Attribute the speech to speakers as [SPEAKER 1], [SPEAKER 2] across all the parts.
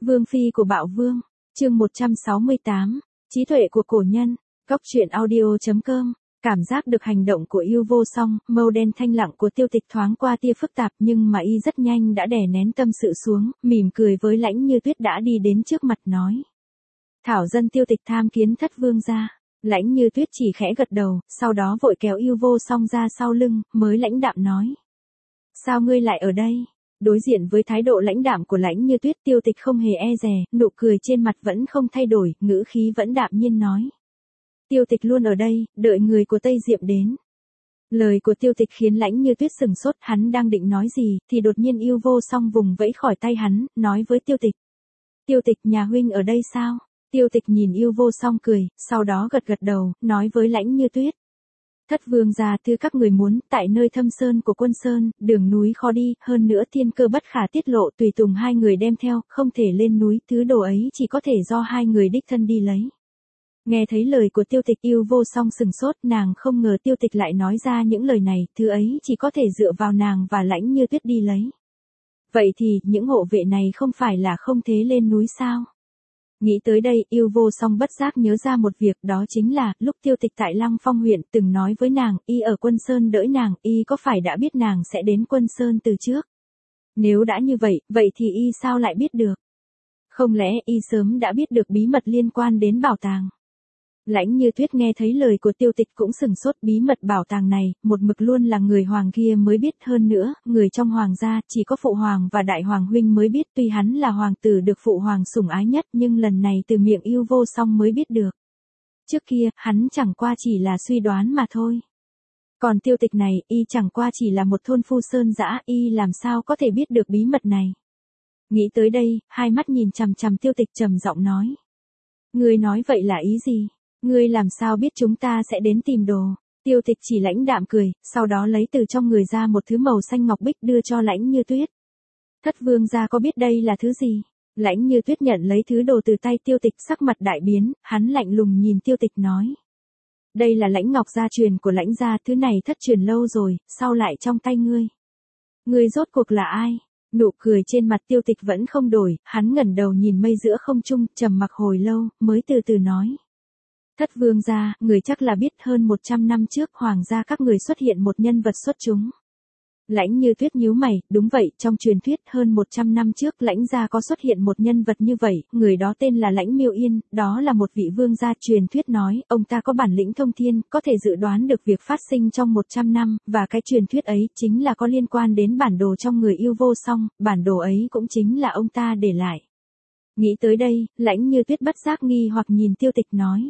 [SPEAKER 1] Vương phi của Bạo Vương, chương 168, trí tuệ của cổ nhân, Cóc truyện audio.com. Cảm giác được hành động của yêu vô song, màu đen thanh lặng của Tiêu Tịch thoáng qua tia phức tạp nhưng mà y rất nhanh đã đè nén tâm sự xuống, mỉm cười với Lãnh Như Tuyết đã đi đến trước mặt nói. Thảo dân Tiêu Tịch tham kiến thất vương gia. Lãnh Như Tuyết chỉ khẽ gật đầu, sau đó vội kéo yêu vô song ra sau lưng, mới lãnh đạm nói. Sao ngươi lại ở đây? Đối diện với thái độ lãnh đạm của Lãnh Như Tuyết, Tiêu Tịch không hề e dè, nụ cười trên mặt vẫn không thay đổi, ngữ khí vẫn đạm nhiên nói. Tiêu Tịch luôn ở đây, đợi người của Tây Diệm đến. Lời của Tiêu Tịch khiến Lãnh Như Tuyết sừng sốt, hắn đang định nói gì, thì đột nhiên yêu vô song vùng vẫy khỏi tay hắn, nói với Tiêu Tịch. Tiêu Tịch, nhà huynh ở đây sao? Tiêu Tịch nhìn yêu vô song cười, sau đó gật gật đầu, nói với Lãnh Như Tuyết. Thất vương gia thư các người muốn, tại nơi thâm sơn của Quân Sơn, đường núi khó đi, hơn nữa thiên cơ bất khả tiết lộ, tùy tùng hai người đem theo, không thể lên núi, thứ đồ ấy chỉ có thể do hai người đích thân đi lấy. Nghe thấy lời của Tiêu Tịch, yêu vô song sừng sốt, nàng không ngờ Tiêu Tịch lại nói ra những lời này, thứ ấy chỉ có thể dựa vào nàng và Lãnh Như Tuyết đi lấy. Vậy thì, những hộ vệ này không phải là không thế lên núi sao? Nghĩ tới đây, yêu vô song bất giác nhớ ra một việc, đó chính là, lúc Tiêu Tịch tại Lăng Phong huyện từng nói với nàng, y ở Quân Sơn đợi nàng, y có phải đã biết nàng sẽ đến Quân Sơn từ trước? Nếu đã như vậy, vậy thì y sao lại biết được? Không lẽ y sớm đã biết được bí mật liên quan đến bảo tàng? Lãnh Như Tuyết nghe thấy lời của Tiêu Tịch cũng sừng sốt, bí mật bảo tàng này, một mực luôn là người hoàng kia mới biết, hơn nữa, người trong hoàng gia, chỉ có phụ hoàng và đại hoàng huynh mới biết, tuy hắn là hoàng tử được phụ hoàng sủng ái nhất nhưng lần này từ miệng yêu vô song mới biết được. Trước kia, hắn chẳng qua chỉ là suy đoán mà thôi. Còn Tiêu Tịch này, y chẳng qua chỉ là một thôn phu sơn dã, y làm sao có thể biết được bí mật này. Nghĩ tới đây, hai mắt nhìn chằm chằm Tiêu Tịch trầm giọng nói. Ngươi nói vậy là ý gì? Ngươi làm sao biết chúng ta sẽ đến tìm đồ? Tiêu Tịch chỉ lãnh đạm cười, sau đó lấy từ trong người ra một thứ màu xanh ngọc bích đưa cho Lãnh Như Tuyết. Thất vương gia có biết đây là thứ gì? Lãnh Như Tuyết nhận lấy thứ đồ từ tay Tiêu Tịch, sắc mặt đại biến, hắn lạnh lùng nhìn Tiêu Tịch nói. Đây là lãnh ngọc gia truyền của Lãnh gia, thứ này thất truyền lâu rồi, sao lại trong tay ngươi? Ngươi rốt cuộc là ai? Nụ cười trên mặt Tiêu Tịch vẫn không đổi, hắn ngẩng đầu nhìn mây giữa không trung, trầm mặc hồi lâu, mới từ từ nói. Thất vương gia, người chắc là biết hơn 100 năm trước hoàng gia các người xuất hiện một nhân vật xuất chúng. Lãnh Như Tuyết nhíu mày, đúng vậy, trong truyền thuyết hơn 100 năm trước Lãnh gia có xuất hiện một nhân vật như vậy, người đó tên là Lãnh Miêu Yên, đó là một vị vương gia, truyền thuyết nói, ông ta có bản lĩnh thông thiên, có thể dự đoán được việc phát sinh trong 100 năm, và cái truyền thuyết ấy chính là có liên quan đến bản đồ trong người yêu vô song, bản đồ ấy cũng chính là ông ta để lại. Nghĩ tới đây, Lãnh Như Tuyết bất giác nghi hoặc nhìn Tiêu Tịch nói.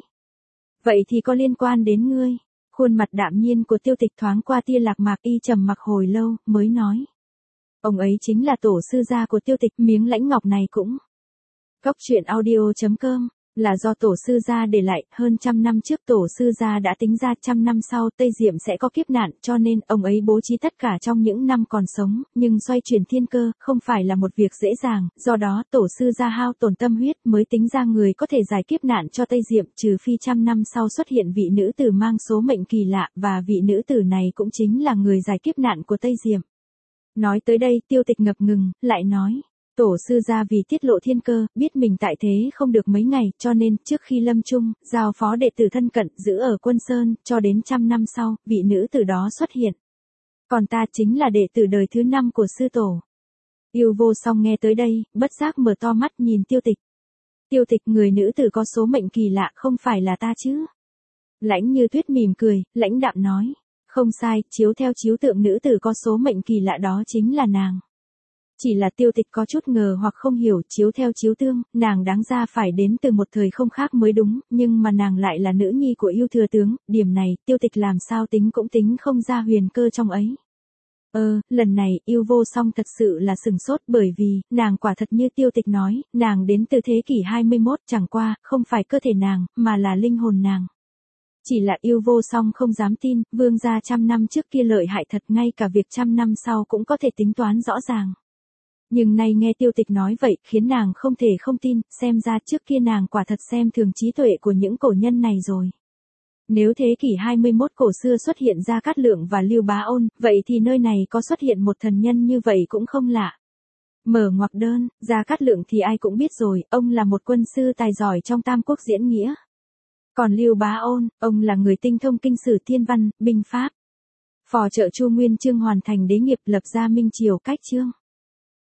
[SPEAKER 1] Vậy thì có liên quan đến ngươi? Khuôn mặt đạm nhiên của Tiêu Tịch thoáng qua tia lạc mạc, y trầm mặc hồi lâu, mới nói. Ông ấy chính là tổ sư gia của Tiêu Tịch, miếng lãnh ngọc này cũng. Cóc truyện audio.com, là do tổ sư gia để lại, hơn 100 năm trước tổ sư gia đã tính ra 100 năm sau Tây Diệm sẽ có kiếp nạn, cho nên ông ấy bố trí tất cả trong những năm còn sống, nhưng xoay chuyển thiên cơ, không phải là một việc dễ dàng, do đó tổ sư gia hao tổn tâm huyết mới tính ra người có thể giải kiếp nạn cho Tây Diệm, trừ phi 100 năm sau xuất hiện vị nữ tử mang số mệnh kỳ lạ, và vị nữ tử này cũng chính là người giải kiếp nạn của Tây Diệm. Nói tới đây, Tiêu Tịch ngập ngừng, lại nói. Tổ sư gia vì tiết lộ thiên cơ, biết mình tại thế không được mấy ngày, cho nên, trước khi lâm chung, giao phó đệ tử thân cận, giữ ở Quân Sơn, cho đến 100 năm sau, vị nữ tử đó xuất hiện. Còn ta chính là đệ tử đời thứ 5 của sư tổ. Yêu vô song nghe tới đây, bất giác mở to mắt nhìn Tiêu Tịch. Tiêu Tịch, người nữ tử có số mệnh kỳ lạ, không phải là ta chứ? Lãnh Như Tuyết mỉm cười, lãnh đạm nói. Không sai, chiếu theo chiếu tượng nữ tử có số mệnh kỳ lạ đó chính là nàng. Chỉ là Tiêu Tịch có chút ngờ hoặc không hiểu, chiếu theo chiếu tương, nàng đáng ra phải đến từ một thời không khác mới đúng, nhưng mà nàng lại là nữ nhi của yêu thừa tướng, điểm này, Tiêu Tịch làm sao tính cũng tính không ra huyền cơ trong ấy. Lần này, yêu vô song thật sự là sừng sốt, bởi vì, nàng quả thật như Tiêu Tịch nói, nàng đến từ thế kỷ 21, chẳng qua, không phải cơ thể nàng, mà là linh hồn nàng. Chỉ là yêu vô song không dám tin, vương gia 100 năm trước kia lợi hại thật, ngay cả việc 100 năm sau cũng có thể tính toán rõ ràng. Nhưng nay nghe Tiêu Tịch nói vậy, khiến nàng không thể không tin, xem ra trước kia nàng quả thật xem thường trí tuệ của những cổ nhân này rồi. Nếu thế kỷ 21 cổ xưa xuất hiện ra Cát Lượng và Lưu Bá Ôn, vậy thì nơi này có xuất hiện một thần nhân như vậy cũng không lạ. Mở ngoặc đơn, Gia Cát Lượng thì ai cũng biết rồi, ông là một quân sư tài giỏi trong Tam Quốc diễn nghĩa. Còn Lưu Bá Ôn, ông là người tinh thông kinh sử thiên văn, binh pháp. Phò trợ Chu Nguyên Chương hoàn thành đế nghiệp lập ra Minh Triều cách chương.